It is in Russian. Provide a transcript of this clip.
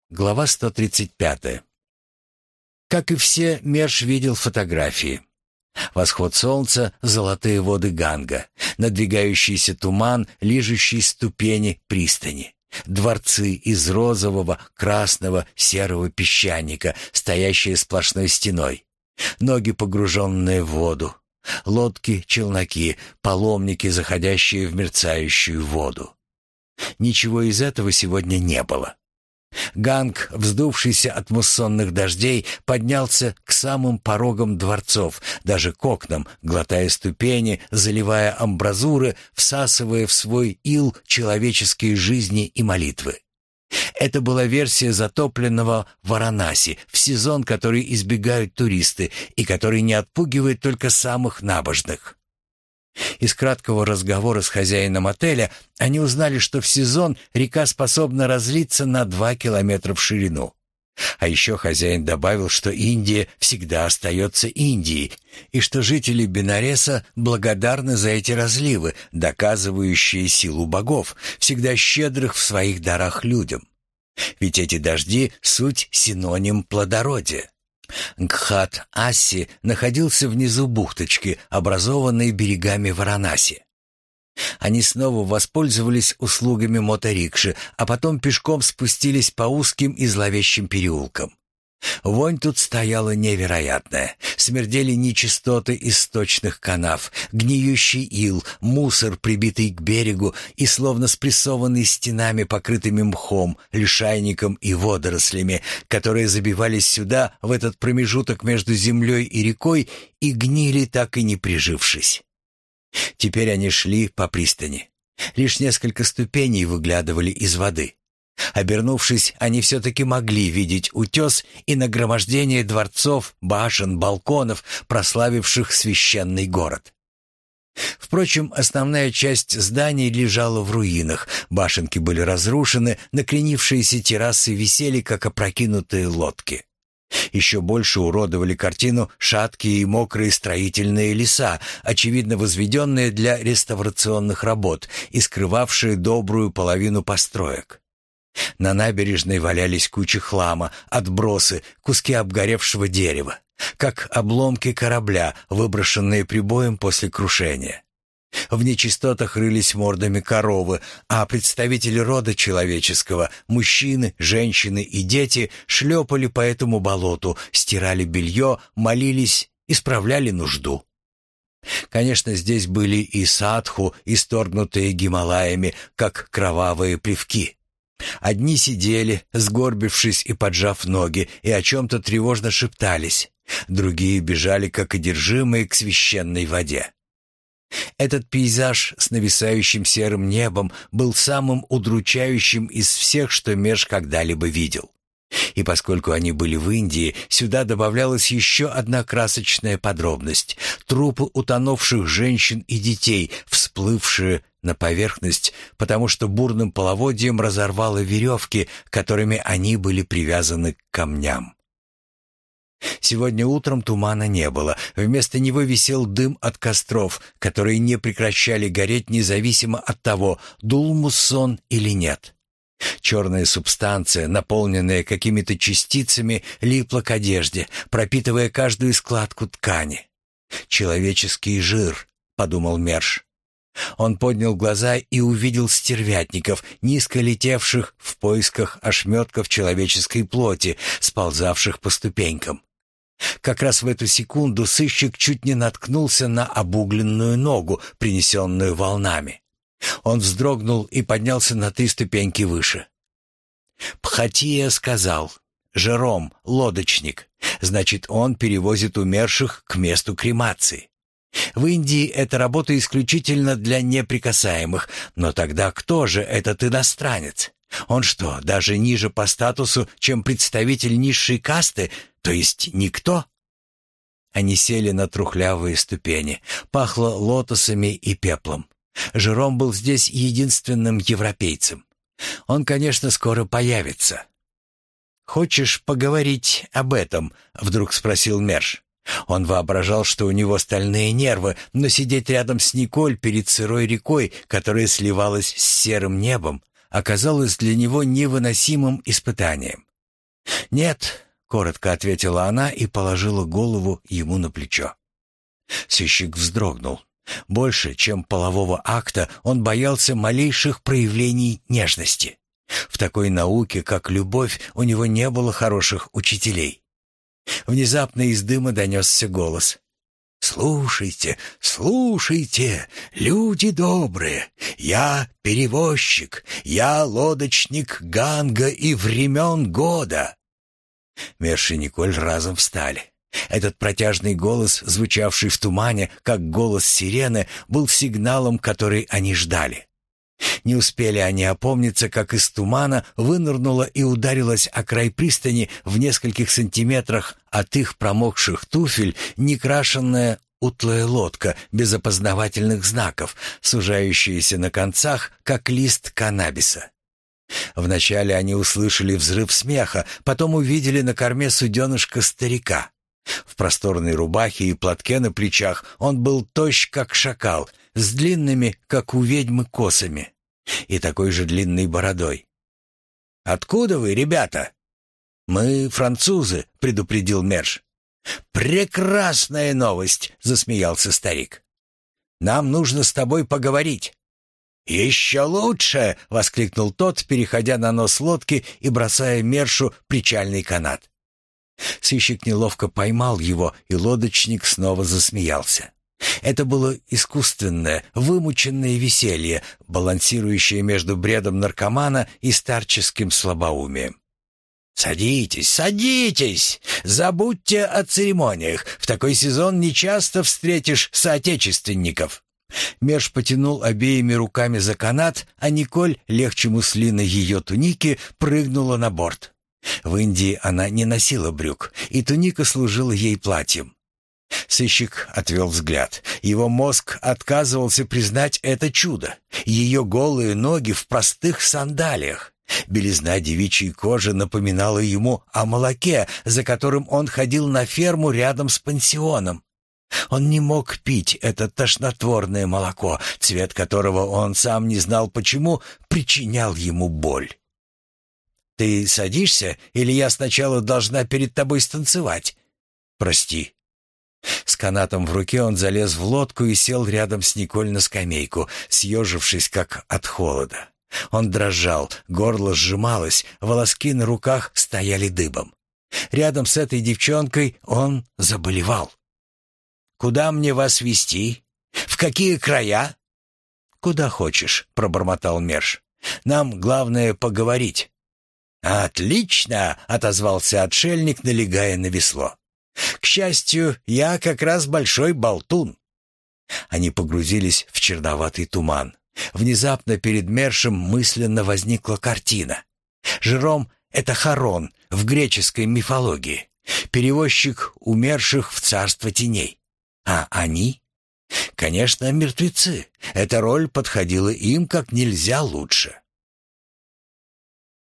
Глава 135. Как и все, Мерш видел фотографии. Восход солнца, золотые воды Ганга, надвигающийся туман, лижущий ступени пристани, дворцы из розового, красного, серого песчаника, стоящие сплошной стеной, ноги, погруженные в воду, лодки, челноки, паломники, заходящие в мерцающую воду. Ничего из этого сегодня не было. Ганг, вздувшийся от муссонных дождей, поднялся к самым порогам дворцов, даже к окнам, глотая ступени, заливая амбразуры, всасывая в свой ил человеческие жизни и молитвы. Это была версия затопленного Варанаси в сезон, который избегают туристы и который не отпугивает только самых набожных. Из краткого разговора с хозяином отеля они узнали, что в сезон река способна разлиться на 2 километра в ширину. А еще хозяин добавил, что Индия всегда остается Индией, и что жители Бенареса благодарны за эти разливы, доказывающие силу богов, всегда щедрых в своих дарах людям. Ведь эти дожди — суть синоним плодородия. Гхат-Асси находился внизу бухточки, образованной берегами Варанаси. Они снова воспользовались услугами моторикши, а потом пешком спустились по узким и зловещим переулкам. Вонь тут стояла невероятная. Смердели нечистоты из сточных канав, гниющий ил, мусор, прибитый к берегу и словно спрессованный стенами, покрытыми мхом, лишайником и водорослями, которые забивались сюда, в этот промежуток между землей и рекой, и гнили, так и не прижившись. Теперь они шли по пристани. Лишь несколько ступеней выглядывали из воды. Обернувшись, они все-таки могли видеть утес и нагромождение дворцов, башен, балконов, прославивших священный город. Впрочем, основная часть зданий лежала в руинах, башенки были разрушены, накренившиеся террасы висели, как опрокинутые лодки. Еще больше уродовали картину шаткие и мокрые строительные леса, очевидно возведенные для реставрационных работ и скрывавшие добрую половину построек. На набережной валялись кучи хлама, отбросы, куски обгоревшего дерева, как обломки корабля, выброшенные прибоем после крушения. В нечистотах рылись мордами коровы, а представители рода человеческого, мужчины, женщины и дети, шлепали по этому болоту, стирали белье, молились, исправляли нужду. Конечно, здесь были и садху, исторгнутые Гималаями, как кровавые плевки. Одни сидели, сгорбившись и поджав ноги, и о чем-то тревожно шептались. Другие бежали, как одержимые, к священной воде. Этот пейзаж с нависающим серым небом был самым удручающим из всех, что Мерш когда-либо видел. И поскольку они были в Индии, сюда добавлялась еще одна красочная подробность — трупы утонувших женщин и детей, всплывшие на поверхность, потому что бурным половодьем разорвало веревки, которыми они были привязаны к камням. Сегодня утром тумана не было, вместо него висел дым от костров, которые не прекращали гореть независимо от того, дул муссон или нет. Черная субстанция, наполненная какими-то частицами, липла к одежде, пропитывая каждую складку ткани. «Человеческий жир», — подумал Мерш. Он поднял глаза и увидел стервятников, низко летевших в поисках ошметков человеческой плоти, сползавших по ступенькам. Как раз в эту секунду сыщик чуть не наткнулся на обугленную ногу, принесенную волнами. Он вздрогнул и поднялся на 3 ступеньки выше. Пхатия сказал: «Жером, лодочник. Значит, он перевозит умерших к месту кремации. В Индии эта работа исключительно для неприкасаемых, но тогда кто же этот иностранец? Он что, даже ниже по статусу, чем представитель низшей касты, то есть никто?» Они сели на трухлявые ступени. Пахло лотосами и пеплом. Жером был здесь единственным европейцем. Он, конечно, скоро появится. «Хочешь поговорить об этом?» — вдруг спросил Мерш. Он воображал, что у него стальные нервы, но сидеть рядом с Николь перед сырой рекой, которая сливалась с серым небом, оказалось для него невыносимым испытанием. «Нет», — коротко ответила она и положила голову ему на плечо. Сыщик вздрогнул. Больше, чем полового акта, он боялся малейших проявлений нежности. В такой науке, как любовь, у него не было хороших учителей. Внезапно из дыма донесся голос. «Слушайте, слушайте, люди добрые, я перевозчик, я лодочник Ганга и времен года». Мерш и Николь разом встали. Этот протяжный голос, звучавший в тумане, как голос сирены, был сигналом, который они ждали. Не успели они опомниться, как из тумана вынырнула и ударилась о край пристани в нескольких сантиметрах от их промокших туфель некрашенная утлая лодка без опознавательных знаков, сужающаяся на концах, как лист каннабиса. Вначале они услышали взрыв смеха, потом увидели на корме суденышка старика. В просторной рубахе и платке на плечах он был тощ, как шакал, с длинными, как у ведьмы, косами и такой же длинной бородой. «Откуда вы, ребята?» «Мы французы», — предупредил Мерш. «Прекрасная новость», — засмеялся старик. «Нам нужно с тобой поговорить». «Еще лучше!» — воскликнул тот, переходя на нос лодки и бросая Мершу причальный канат. Сыщик неловко поймал его, и лодочник снова засмеялся. Это было искусственное, вымученное веселье, балансирующее между бредом наркомана и старческим слабоумием. «Садитесь, садитесь! Забудьте о церемониях. В такой сезон нечасто встретишь соотечественников». Мерш потянул обеими руками за канат, а Николь, легче муслина ее туники, прыгнула на борт. В Индии она не носила брюк, и туника служила ей платьем. Сыщик отвел взгляд. Его мозг отказывался признать это чудо. Ее голые ноги в простых сандалиях. Белизна девичьей кожи напоминала ему о молоке, за которым он ходил на ферму рядом с пансионом. Он не мог пить это тошнотворное молоко, цвет которого он сам не знал почему, причинял ему боль. «Ты садишься, или я сначала должна перед тобой станцевать?» «Прости». С канатом в руке он залез в лодку и сел рядом с Николь на скамейку, съежившись как от холода. Он дрожал, горло сжималось, волоски на руках стояли дыбом. Рядом с этой девчонкой он заболевал. «Куда мне вас везти? В какие края?» «Куда хочешь», — пробормотал Мерш. «Нам главное поговорить». «Отлично!» — отозвался отшельник, налегая на весло. «К счастью, я как раз большой болтун». Они погрузились в черноватый туман. Внезапно перед Мершем мысленно возникла картина. Жером — это Харон в греческой мифологии, перевозчик умерших в царство теней. А они? Конечно, мертвецы. Эта роль подходила им как нельзя лучше.